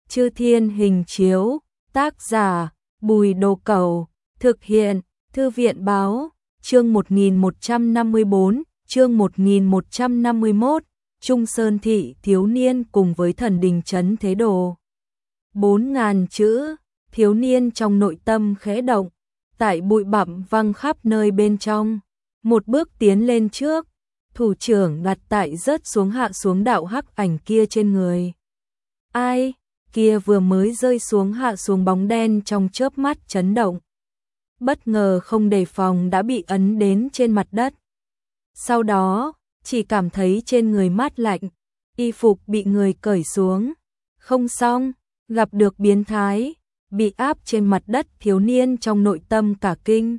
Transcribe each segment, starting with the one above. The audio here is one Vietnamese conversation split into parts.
Chư Thiên Hình Chiếu, tác giả Bùi Đồ Cẩu, thực hiện Thư viện Báo, chương 1154, chương 1151, Trung Sơn Thị thiếu niên cùng với thần đình trấn thế đồ. 4.000 chữ, thiếu niên trong nội tâm khẽ động, tại bụi bặm văng khắp nơi bên trong, một bước tiến lên trước, thủ trưởng đặt tại rớt xuống hạ xuống đạo hắc ảnh kia trên người. Ai? Kia vừa mới rơi xuống hạ xuống bóng đen trong chớp mắt chấn động. Bất ngờ không đề phòng đã bị ấn đến trên mặt đất. Sau đó, chỉ cảm thấy trên người mát lạnh, y phục bị người cởi xuống. Không xong, gặp được biến thái, bị áp trên mặt đất, thiếu niên trong nội tâm cả kinh.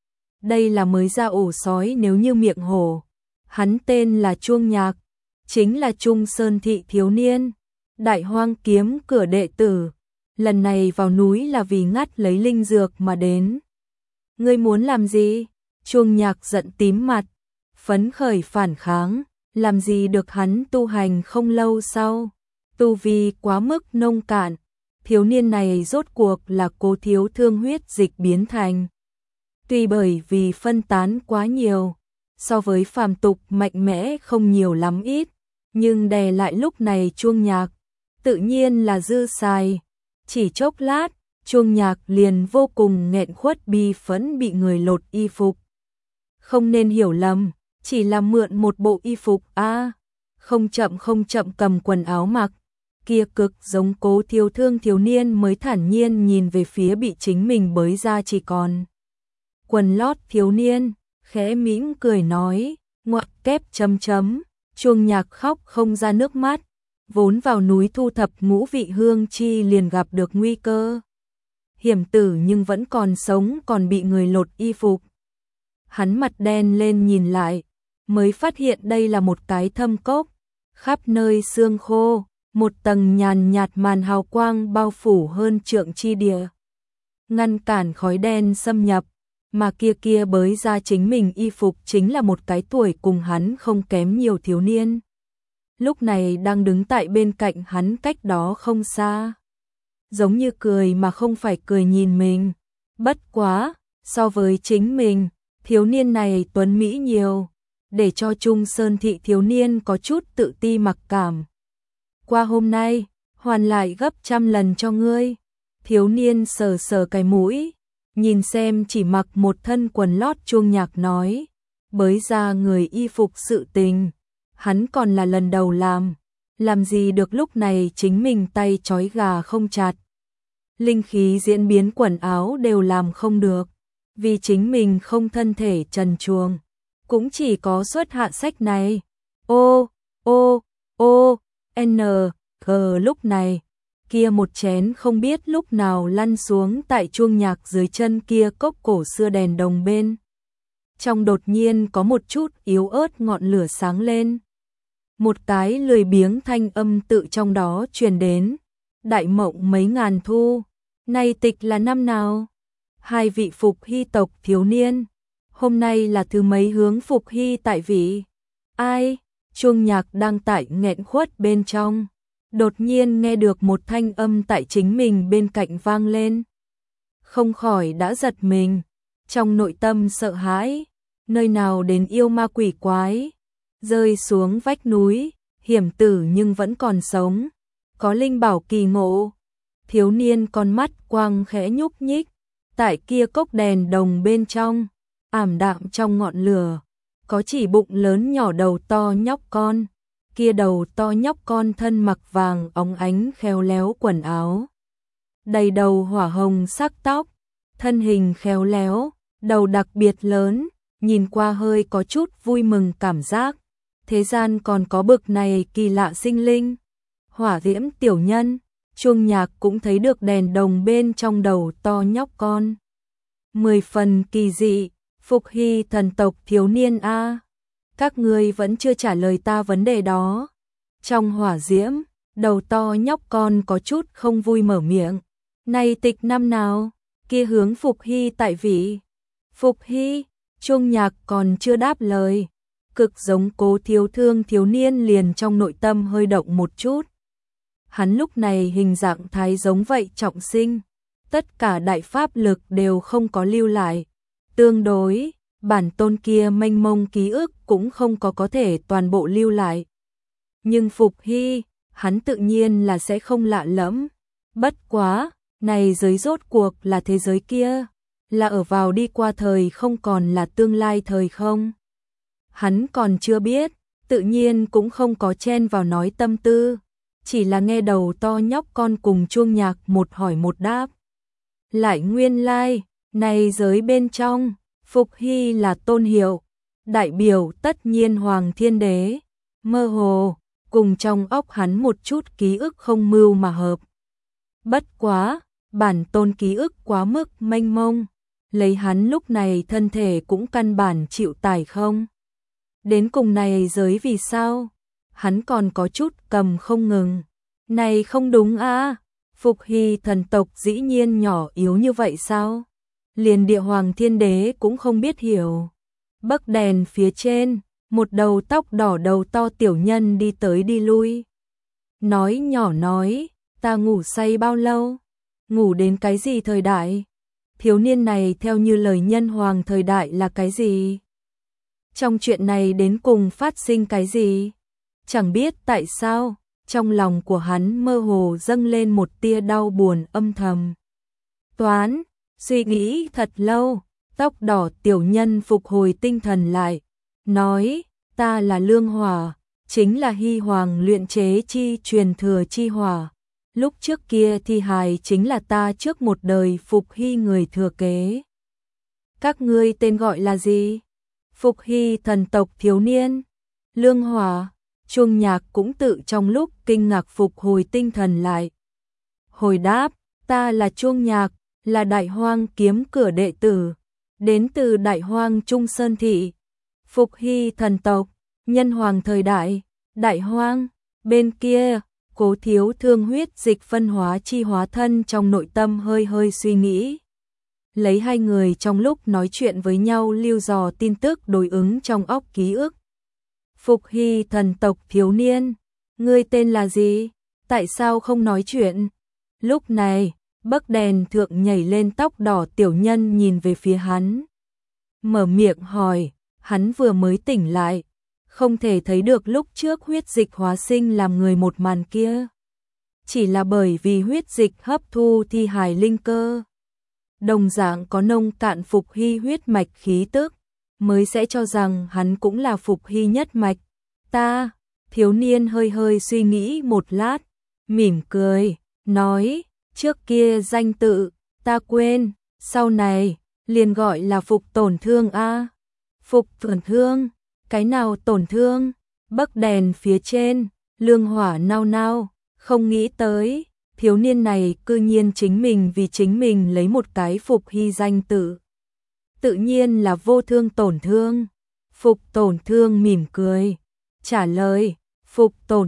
Đây là mới ra ổ sói nếu như miệng hổ. Hắn tên là Chuông Nhạc, chính là Trung Sơn Thị thiếu niên, Đại Hoang kiếm cửa đệ tử. Lần này vào núi là vì ngắt lấy linh dược mà đến. Ngươi muốn làm gì? Chuông Nhạc giận tím mặt, phấn khởi phản kháng, làm gì được, hắn tu hành không lâu sau, tu vi quá mức nông cạn, thiếu niên này rốt cuộc là Cố Thiếu Thương huyết dịch biến thành. Tuy bởi vì phân tán quá nhiều, so với phàm tục mạnh mẽ không nhiều lắm ít, nhưng đè lại lúc này Chuông Nhạc, tự nhiên là dư xài. Chỉ chốc lát, Chuông Nhạc liền vô cùng nghẹn khuất bi phẫn bị người lột y phục. Không nên hiểu lầm, chỉ là mượn một bộ y phục không chậm cầm quần áo mặc. Kia cực giống Cố Thiếu Thương thiếu niên mới thản nhiên nhìn về phía bị chính mình bới ra chỉ còn quần lót thiếu niên, khẽ mỉm cười nói, ngoặc kép chấm chấm. Chuông Nhạc khóc không ra nước mắt, vốn vào núi thu thập ngũ vị hương chi liền gặp được nguy cơ hiểm tử nhưng vẫn còn sống, còn bị người lột y phục. Hắn mặt đen lên nhìn lại, mới phát hiện đây là một cái thâm cốc, khắp nơi xương khô, một tầng nhàn nhạt màn hào quang bao phủ hơn trượng chi địa, ngăn cản khói đen xâm nhập, mà kia bới ra chính mình y phục chính là một cái tuổi cùng hắn không kém nhiều thiếu niên. Lúc này đang đứng tại bên cạnh hắn cách đó không xa. Giống như cười mà không phải cười nhìn mình. Bất quá, so với chính mình, thiếu niên này tuấn mỹ nhiều, để cho Trung Sơn Thị thiếu niên có chút tự ti mặc cảm. Qua hôm nay, hoàn lại gấp 100 lần cho ngươi. Thiếu niên sờ sờ cái mũi, nhìn xem chỉ mặc một thân quần lót. Chuông Nhạc nói, bới ra người y phục sự tình, hắn còn là lần đầu làm gì được, lúc này chính mình tay trói gà không chặt. Linh khí diễn biến quần áo đều làm không được, vì chính mình không thân thể trần truồng, cũng chỉ có xuất hạ sách này. Lúc này, kia một chén không biết lúc nào lăn xuống tại Chuông Nhạc dưới chân kia cốc cổ xưa đèn đồng bên. Trong đột nhiên có một chút yếu ớt ngọn lửa sáng lên. Một cái lười biếng thanh âm tự trong đó truyền đến. Đại mộng mấy ngàn thu, nay tịch là năm nào? Hai vị Phục Hy tộc thiếu niên, hôm nay là thứ mấy hướng Phục Hy tại vị? Ai? Chuông Nhạc đang tại nghẹn khuất bên trong, đột nhiên nghe được một thanh âm tại chính mình bên cạnh vang lên. Không khỏi đã giật mình, trong nội tâm sợ hãi, nơi nào đến yêu ma quỷ quái, rơi xuống vách núi, hiểm tử nhưng vẫn còn sống, có linh bảo kỳ ngộ. Thiếu niên con mắt quang khẽ nhúc nhích, tại kia cốc đèn đồng bên trong, ảm đạm trong ngọn lửa, có chỉ bụng lớn nhỏ đầu to nhóc con. Kia đầu to nhóc con thân mặc vàng óng ánh khéo léo quần áo, đầy đầu hỏa hồng sắc tóc, thân hình khéo léo, đầu đặc biệt lớn, nhìn qua hơi có chút vui mừng cảm giác. Thế gian còn có bực này kỳ lạ sinh linh. Hỏa diễm tiểu nhân. Chuông Nhạc cũng thấy được đèn đồng bên trong đầu to nhóc con. 10 phần kỳ dị. Phục Hy thần tộc thiếu niên các ngươi vẫn chưa trả lời ta vấn đề đó. Trong hỏa diễm, đầu to nhóc con có chút không vui mở miệng. Này tịch năm nào? Kia hướng Phục Hy tại vị. Phục Hy? Chuông Nhạc còn chưa đáp lời, cực giống Cố Thiếu Thương thiếu niên liền trong nội tâm hơi động một chút. hắn lúc này hình dạng thái giống vậy trọng sinh, tất cả đại pháp lực đều không có lưu lại. Tương đối, bản tôn kia mênh mông ký ức cũng không có thể toàn bộ lưu lại. Nhưng Phục Hy, hắn tự nhiên là sẽ không lạ lẫm. Bất quá, này giới rốt cuộc là thế giới kia, là ở vào đi qua thời không còn là tương lai thời không. Hắn còn chưa biết, tự nhiên cũng không có chen vào nói tâm tư, chỉ là nghe đầu to nhóc con cùng chuông nhạc một hỏi một đáp. Lại nguyên lai, này giới bên trong, Phục Hy là tôn hiệu, đại biểu tất nhiên Hoàng Thiên Đế, mơ hồ, cùng trong óc hắn một chút ký ức không mưu mà hợp. Bất quá, bản tôn ký ức quá mức mênh mông, lấy hắn lúc này thân thể cũng căn bản chịu tải không. Đến cùng này giới vì sao? Hắn còn có chút cầm không ngừng. Này không đúng à? Phục Hy thần tộc dĩ nhiên nhỏ yếu như vậy sao? Liền địa Hoàng Thiên Đế cũng không biết hiểu. Bấc đèn phía trên, một đầu tóc đỏ đầu to tiểu nhân đi tới đi lui. Nói nhỏ nói, ta ngủ say bao lâu? Ngủ đến cái gì thời đại? Thiếu niên này theo như lời nhân hoàng thời đại là cái gì? Trong chuyện này đến cùng phát sinh cái gì? Chẳng biết tại sao, trong lòng của hắn mơ hồ dâng lên một tia đau buồn âm thầm. Toán, suy nghĩ thật lâu, tóc đỏ tiểu nhân phục hồi tinh thần lại, nói, ta là Lương Hỏa, chính là Hy Hoàng luyện chế chi truyền thừa chi hỏa. Lúc trước kia thi hài chính là ta trước một đời Phục Hy người thừa kế. Các ngươi tên gọi là gì? Phục Hy thần tộc thiếu niên. Lương Hỏa, chuông nhạc cũng tự trong lúc kinh ngạc phục hồi tinh thần lại. Hồi đáp, ta là chuông nhạc, là Đại Hoang kiếm cửa đệ tử, đến từ Đại Hoang Trung Sơn Thị. Phục Hy thần tộc, nhân hoàng thời đại, Đại Hoang, bên kia, Cố Thiếu Thương huyết dịch phân hóa chi hóa thân trong nội tâm hơi hơi suy nghĩ. Lấy hai người trong lúc nói chuyện với nhau lưu dò tin tức đối ứng trong óc ký ức. Phục Hy thần tộc thiếu niên, ngươi tên là gì? Tại sao không nói chuyện? Lúc này, bấc đèn thượng nhảy lên tóc đỏ tiểu nhân nhìn về phía hắn. Mở miệng hỏi, hắn vừa mới tỉnh lại, không thể thấy được lúc trước huyết dịch hóa sinh làm người một màn kia. Chỉ là bởi vì huyết dịch hấp thu thi hài linh cơ. Đồng dạng có nông cạn Phục Hy huyết mạch khí tức, mới sẽ cho rằng hắn cũng là Phục Hy nhất mạch. Ta, thiếu niên hơi hơi suy nghĩ một lát, mỉm cười, nói, trước kia danh tự, ta quên, sau này, liền gọi là Phục tổn thương a. Phục tổn thương, cái nào tổn thương? Bấc đèn phía trên, Lương Hỏa nao nao, không nghĩ tới, thiếu niên này cư nhiên chính mình vì chính mình lấy một cái Phục Hy danh tự. Tự nhiên là vô thương tổn thương. Phục tổn thương mỉm cười, trả lời, Phục tổn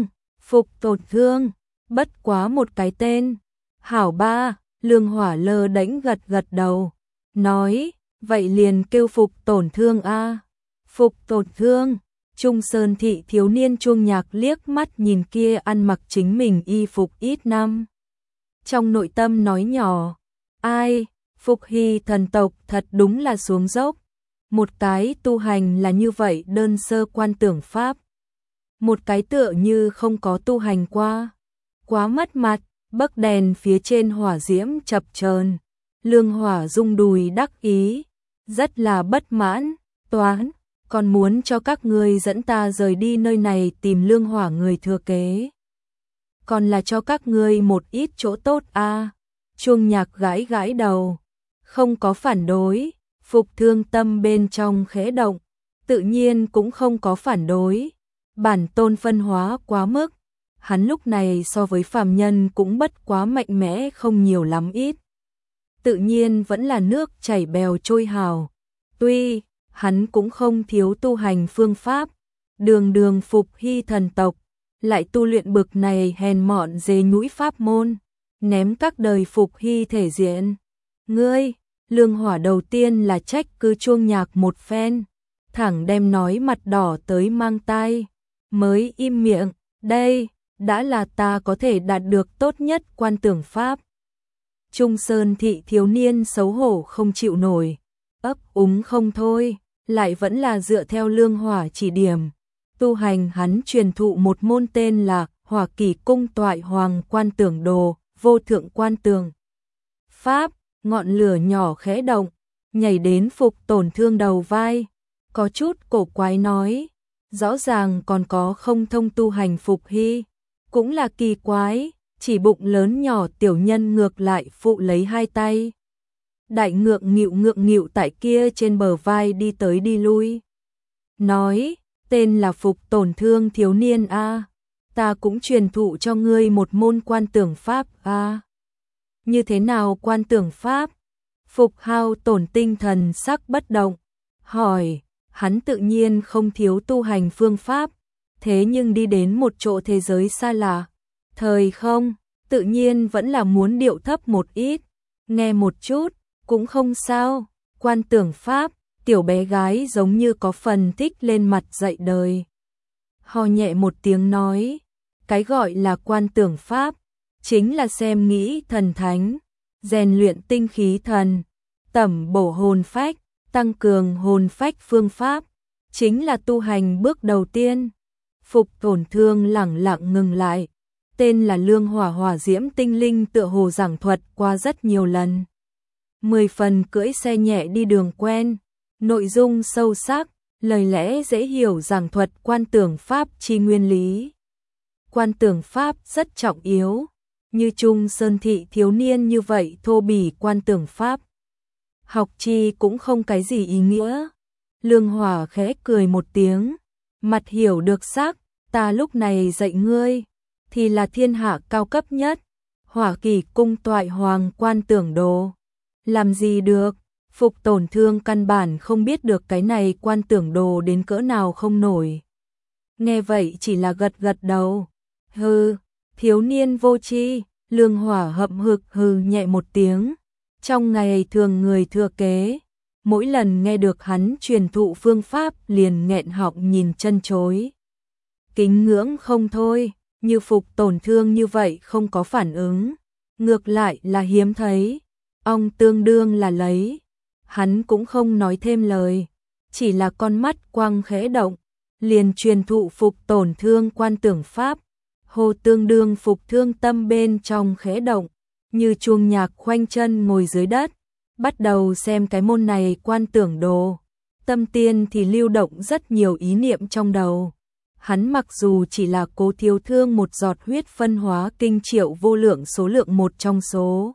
thương, bất quá một cái tên. Hảo ba, Lương Hỏa lơ đễnh gật gật đầu, nói, vậy liền kêu Phục tổn thương a. Phục tổn thương, Trung Sơn Thị thiếu niên chuông nhạc liếc mắt nhìn kia ăn mặc chính mình y phục ít năm. Trong nội tâm nói nhỏ, ai, Phục Hy thần tộc thật đúng là xuống dốc. Một cái tu hành là như vậy đơn sơ quan tưởng pháp. Một cái tựa như không có tu hành qua. Quá mất mặt, bấc đèn phía trên hỏa diễm chập chờn. Lương Hỏa rung đùi đắc ý, rất là bất mãn, toán, còn muốn cho các ngươi dẫn ta rời đi nơi này tìm Lương Hỏa người thừa kế. Còn là cho các ngươi một ít chỗ tốt a. Chuông nhạc gãi gãi đầu, không có phản đối. Phục Thương tâm bên trong khẽ động, tự nhiên cũng không có phản đối. Bản tôn phân hóa quá mức, hắn lúc này so với phàm nhân cũng bất quá mạnh mẽ không nhiều lắm ít. Tự nhiên vẫn là nước chảy bèo trôi hào. Tuy, hắn cũng không thiếu tu hành phương pháp, đường Phục Hy thần tộc, lại tu luyện bực này hèn mọn dê nhũi pháp môn, ném các đời Phục Hy thể diện. Ngươi, Lương Hỏa đầu tiên là trách cứ chuông nhạc một phen, thẳng đem nói mặt đỏ tới mang tai, mới im miệng, đây, đã là ta có thể đạt được tốt nhất quan tưởng pháp. Trung Sơn thị thiếu niên xấu hổ không chịu nổi, ấp úng không thôi, lại vẫn là dựa theo Lương Hỏa chỉ điểm. Tu hành hắn truyền thụ một môn tên là Hỏa Kỷ Cung Toại Hoàng Quan Tưởng Đồ, vô thượng quan tưởng pháp, ngọn lửa nhỏ khẽ động, nhảy đến Phục Tổn Thương đầu vai, có chút cổ quái nói, rõ ràng còn có không thông tu hành Phục Hy, cũng là kỳ quái, chỉ bụng lớn nhỏ tiểu nhân ngược lại phụ lấy hai tay. Đại ngượng nghịu tại kia trên bờ vai đi tới đi lui. Nói, tên là Phục Tổn Thương thiếu niên a, ta cũng truyền thụ cho ngươi một môn quan tưởng pháp a. Như thế nào quan tưởng pháp? Phục Hao tổn tinh thần sắc bất động, hỏi, hắn tự nhiên không thiếu tu hành phương pháp, thế nhưng đi đến một chỗ thế giới xa lạ, thời không, tự nhiên vẫn là muốn điệu thấp một ít, nghe một chút, cũng không sao, quan tưởng pháp, tiểu bé gái giống như có phần thích lên mặt dạy đời. Ho nhẹ một tiếng nói, cái gọi là quan tưởng pháp, chính là xem nghĩ thần thánh, rèn luyện tinh khí thần, tẩm bổ hồn phách, tăng cường hồn phách phương pháp, chính là tu hành bước đầu tiên. Phục Tổn Thương lẳng lặng ngừng lại, tên là Lương Hỏa hỏa diễm tinh linh tựa hồ giảng thuật qua rất nhiều lần. 10 phần cưỡi xe nhẹ đi đường quen, nội dung sâu sắc, lời lẽ dễ hiểu giảng thuật quan tưởng pháp chi nguyên lý. Quan tưởng pháp rất trọng yếu, như Trung Sơn thị thiếu niên như vậy thô bỉ quan tưởng pháp. Học chi cũng không cái gì ý nghĩa. Lương Hỏa khẽ cười một tiếng, mặt hiểu được sắc, ta lúc này dạy ngươi, thì là thiên hạ cao cấp nhất, Hỏa Kỷ Cung Toại Hoàng Quan Tưởng Đồ. Làm gì được, Phục Tổn Thương căn bản không biết được cái này quan tưởng đồ đến cỡ nào không nổi. Nghe vậy chỉ là gật gật đầu. Hừ, thiếu niên vô tri. Lương Hỏa hậm hực hừ nhẹ một tiếng. Trong ngày thường người thừa kế, mỗi lần nghe được hắn truyền thụ phương pháp liền nghẹn họng nhìn chân chối. Kính ngưỡng không thôi, như Phục Tổn Thương như vậy không có phản ứng, ngược lại là hiếm thấy. Ông tương đương là lấy, hắn cũng không nói thêm lời, chỉ là con mắt quang khẽ động, liền truyền thụ Phục Tổn Thương quan tưởng pháp, hồ tương đương Phục Thương tâm bên trong khẽ động, như chuông nhạc khoanh chân ngồi dưới đất, bắt đầu xem cái môn này quan tưởng đồ, tâm tiên thì lưu động rất nhiều ý niệm trong đầu. Hắn mặc dù chỉ là Cố Thiếu Thương một giọt huyết phân hóa kinh triệu vô lượng số lượng một trong số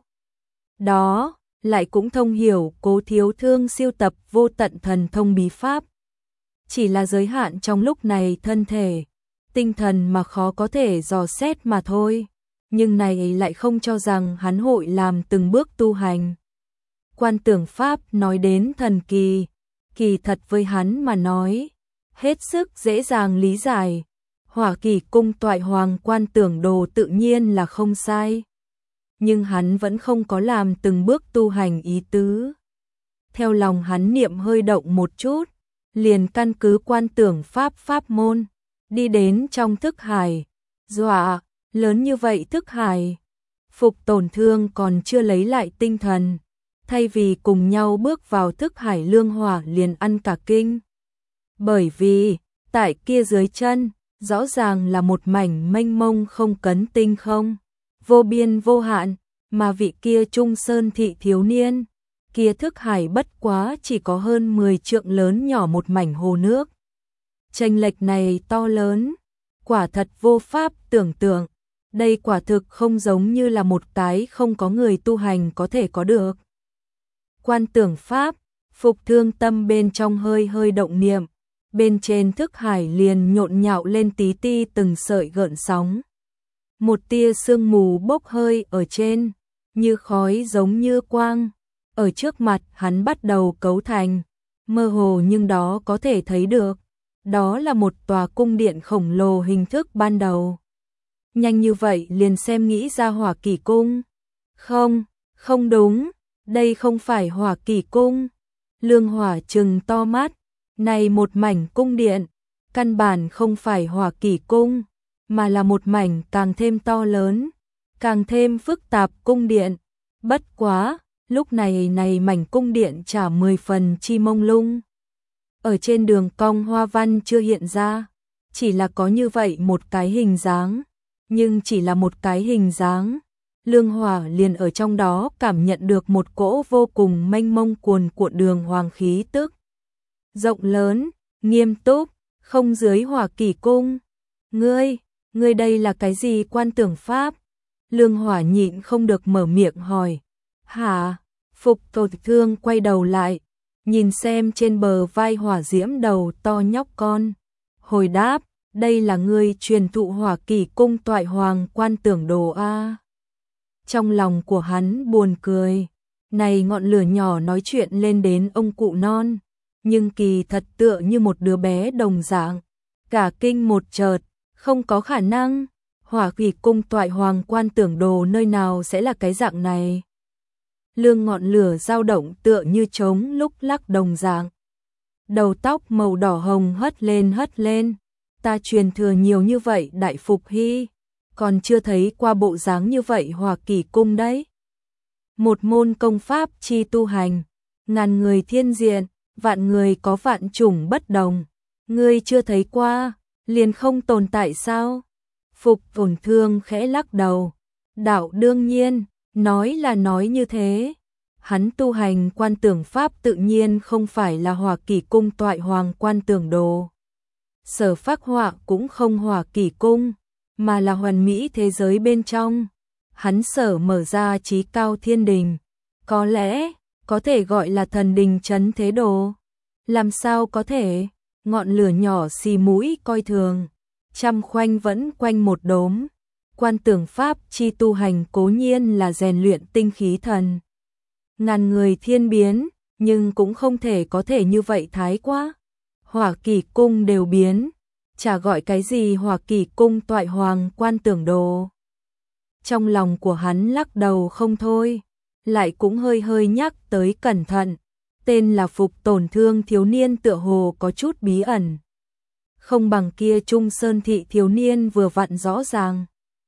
đó, lại cũng thông hiểu Cố Thiếu Thương siêu tập vô tận thần thông bí pháp. Chỉ là giới hạn trong lúc này thân thể, tinh thần mà khó có thể dò xét mà thôi. Nhưng này lại không cho rằng hắn hội làm từng bước tu hành. Quan tưởng pháp nói đến thần kỳ, kỳ thật với hắn mà nói, hết sức dễ dàng lý giải. Hỏa Kỷ Cung Toại Hoàng Quan Tưởng Đồ tự nhiên là không sai. Nhưng hắn vẫn không có làm từng bước tu hành ý tứ. Theo lòng hắn niệm hơi động một chút, liền căn cứ quan tưởng pháp môn, đi đến trong thức hải. Dọa, lớn như vậy thức hải. Phục Tổn Thương còn chưa lấy lại tinh thần, thay vì cùng nhau bước vào thức hải Lương Hỏa liền ăn cả kinh. Bởi vì, tại kia dưới chân, rõ ràng là một mảnh mênh mông không cấn tinh không, vô biên vô hạn, mà vị kia Trung Sơn thị thiếu niên, kia thức hải bất quá chỉ có hơn 10 trượng lớn nhỏ một mảnh hồ nước. Chênh lệch này to lớn, quả thật vô pháp tưởng tượng, đây quả thực không giống như là một cái không có người tu hành có thể có được. Quan tưởng pháp, Phục Thương tâm bên trong hơi hơi động niệm, bên trên thức hải liền nhộn nhạo lên tí ti từng sợi gợn sóng. Một tia sương mù bốc hơi ở trên, như khói giống như quang, ở trước mặt hắn bắt đầu cấu thành, mơ hồ nhưng đó có thể thấy được, đó là một tòa cung điện khổng lồ hình thức ban đầu. Nhanh như vậy liền xem nghĩ ra Hỏa Kỷ Cung. Không, không đúng, đây không phải Hỏa Kỷ Cung. Lương Hỏa trừng to mắt, này một mảnh cung điện, căn bản không phải Hỏa Kỷ Cung, mà là một mảnh càng thêm to lớn, càng thêm phức tạp cung điện. Bất quá, lúc này mảnh cung điện chả 10 phần chi mông lung. Ở trên đường cong hoa văn chưa hiện ra, chỉ là có như vậy một cái hình dáng, nhưng chỉ là một cái hình dáng. Lương Hỏa liền ở trong đó cảm nhận được một cỗ vô cùng mênh mông cuồn cuộn đường hoàng khí tức. Rộng lớn, nghiêm túc, không dưới Hỏa Kỷ cung. Ngươi đây là cái gì quan tưởng pháp? Lương Hỏa nhịn không được mở miệng hỏi. Hả? Phục Tổn Thương quay đầu lại, nhìn xem trên bờ vai hỏa diễm đầu to nhóc con. Hồi đáp, đây là ngươi truyền thụ Hỏa Kỷ cung toại hoàng quan tưởng đồ a. Trong lòng của hắn buồn cười, này ngọn lửa nhỏ nói chuyện lên đến ông cụ non, nhưng kỳ thật tựa như một đứa bé đồng dạng, cả kinh một chợt, không có khả năng, Hỏa Kỷ cung toại hoàng quan tưởng đồ nơi nào sẽ là cái dạng này. Lương ngọn lửa dao động tựa như trống lúc lắc đồng dạng. Đầu tóc màu đỏ hồng hất lên, ta truyền thừa nhiều như vậy Đại Phục Hy, còn chưa thấy qua bộ dáng như vậy Hỏa Kỷ cung đấy. Một môn công pháp chi tu hành, ngàn người thiên diện, vạn người có vạn chủng bất đồng, ngươi chưa thấy qua, liền không tồn tại sao? Phục Tổn Thương khẽ lắc đầu, đạo đương nhiên, nói là nói như thế. Hắn tu hành quan tưởng pháp tự nhiên không phải là Hỏa Kỷ cung toại hoàng quan tưởng đồ. Sở phác họa cũng không Hỏa Kỷ cung, mà là hoàn mỹ thế giới bên trong. Hắn sở mở ra chí cao thiên đình, có lẽ có thể gọi là thần đình trấn thế đồ. Làm sao có thể? Ngọn lửa nhỏ xì mũi coi thường, trăm khoanh vẫn quanh một đốm. Quan tưởng pháp chi tu hành cố nhiên là rèn luyện tinh khí thần, ngàn người thiên biến, nhưng cũng không thể có thể như vậy thái quá. Hỏa Kỷ cung đều biến, chả gọi cái gì Hỏa Kỷ cung toại hoàng quan tưởng đồ. Trong lòng của hắn lắc đầu không thôi, lại cũng hơi nhắc tới cẩn thận, tên là Phục Tổn Thương thiếu niên tựa hồ có chút bí ẩn. Không bằng kia Trung Sơn thị thiếu niên vừa vặn rõ ràng.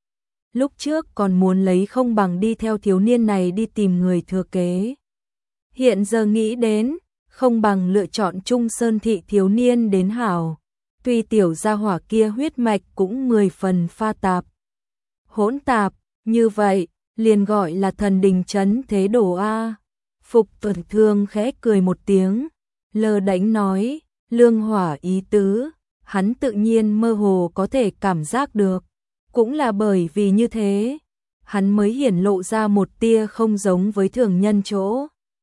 Lúc trước còn muốn lấy Không Bằng đi theo thiếu niên này đi tìm người thừa kế. Hiện giờ nghĩ đến, Không Bằng lựa chọn Trung Sơn thị thiếu niên đến hảo. Tuy tiểu gia hỏa kia huyết mạch cũng 10 phần pha tạp, hỗn tạp, như vậy, liền gọi là thần đình trấn thế đồ a. Phục Tổn Thương khẽ cười một tiếng, lơ đễnh nói, Lương Hỏa ý tứ, hắn tự nhiên mơ hồ có thể cảm giác được. Cũng là bởi vì như thế, hắn mới hiển lộ ra một tia không giống với thường nhân chỗ.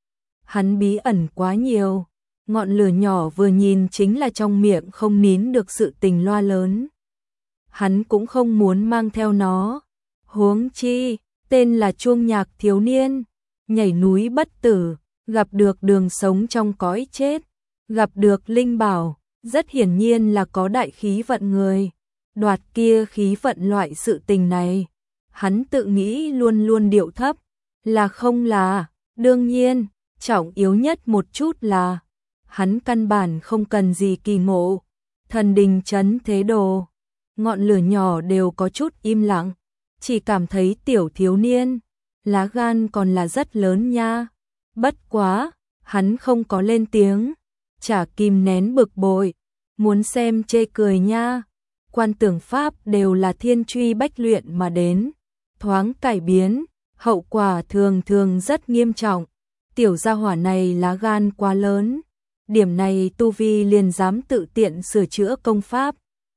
Hắn bí ẩn quá nhiều, ngọn lửa nhỏ vừa nhìn chính là trong miệng không nín được sự tình loa lớn. Hắn cũng không muốn mang theo nó, huống chi, tên là Chuông Nhạc thiếu niên, nhảy núi bất tử, gặp được đường sống trong cõi chết, gặp được linh bảo, rất hiển nhiên là có đại khí vận người. Đoạt kia khí vận loại sự tình này, hắn tự nghĩ luôn luôn điệu thấp, là không là, đương nhiên, trọng yếu nhất một chút là, hắn căn bản không cần gì kỳ ngộ, thần đình trấn thế đồ. Ngọn lửa nhỏ đều có chút im lặng, chỉ cảm thấy tiểu thiếu niên, lá gan còn là rất lớn nha. Bất quá, hắn không có lên tiếng, chả kìm nén bực bội, muốn xem chê cười nha. Quan tưởng pháp đều là thiên truy bách luyện mà đến, thoáng cải biến, hậu quả thường thường rất nghiêm trọng. Tiểu gia hỏa này lá gan quá lớn, điểm này tu vi liền dám tự tiện sửa chữa công pháp.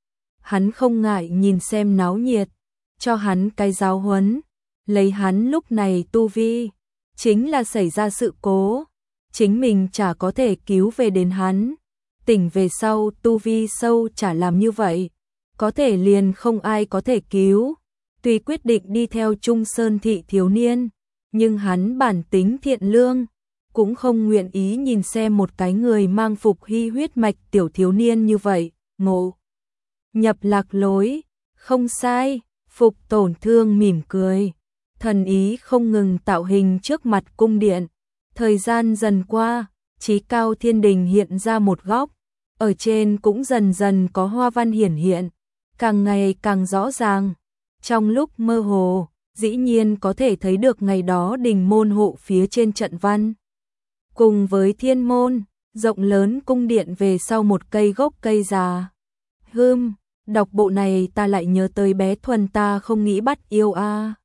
Hắn không ngại nhìn xem náo nhiệt, cho hắn cái giáo huấn, lấy hắn lúc này tu vi, chính là xảy ra sự cố, chính mình chả có thể cứu về đến hắn, tỉnh về sau tu vi sâu chả làm như vậy, có thể liền không ai có thể cứu. Tuy quyết định đi theo Trung Sơn thị thiếu niên, nhưng hắn bản tính thiện lương, cũng không nguyện ý nhìn xem một cái người mang Phục Hy huyết mạch tiểu thiếu niên như vậy, ngộ nhập lạc lối. Không sai, Phục Tổn Thương mỉm cười, thần ý không ngừng tạo hình trước mặt cung điện. Thời gian dần qua, chí cao thiên đình hiện ra một góc, ở trên cũng dần dần có hoa văn hiển hiện, càng ngày càng rõ ràng. Trong lúc mơ hồ, dĩ nhiên có thể thấy được ngày đó đình môn hộ phía trên trận văn. Cùng với thiên môn, rộng lớn cung điện về sau một cây gốc cây già. Đọc bộ này ta lại nhớ tới bé Thuần ta không nghĩ bắt yêu a.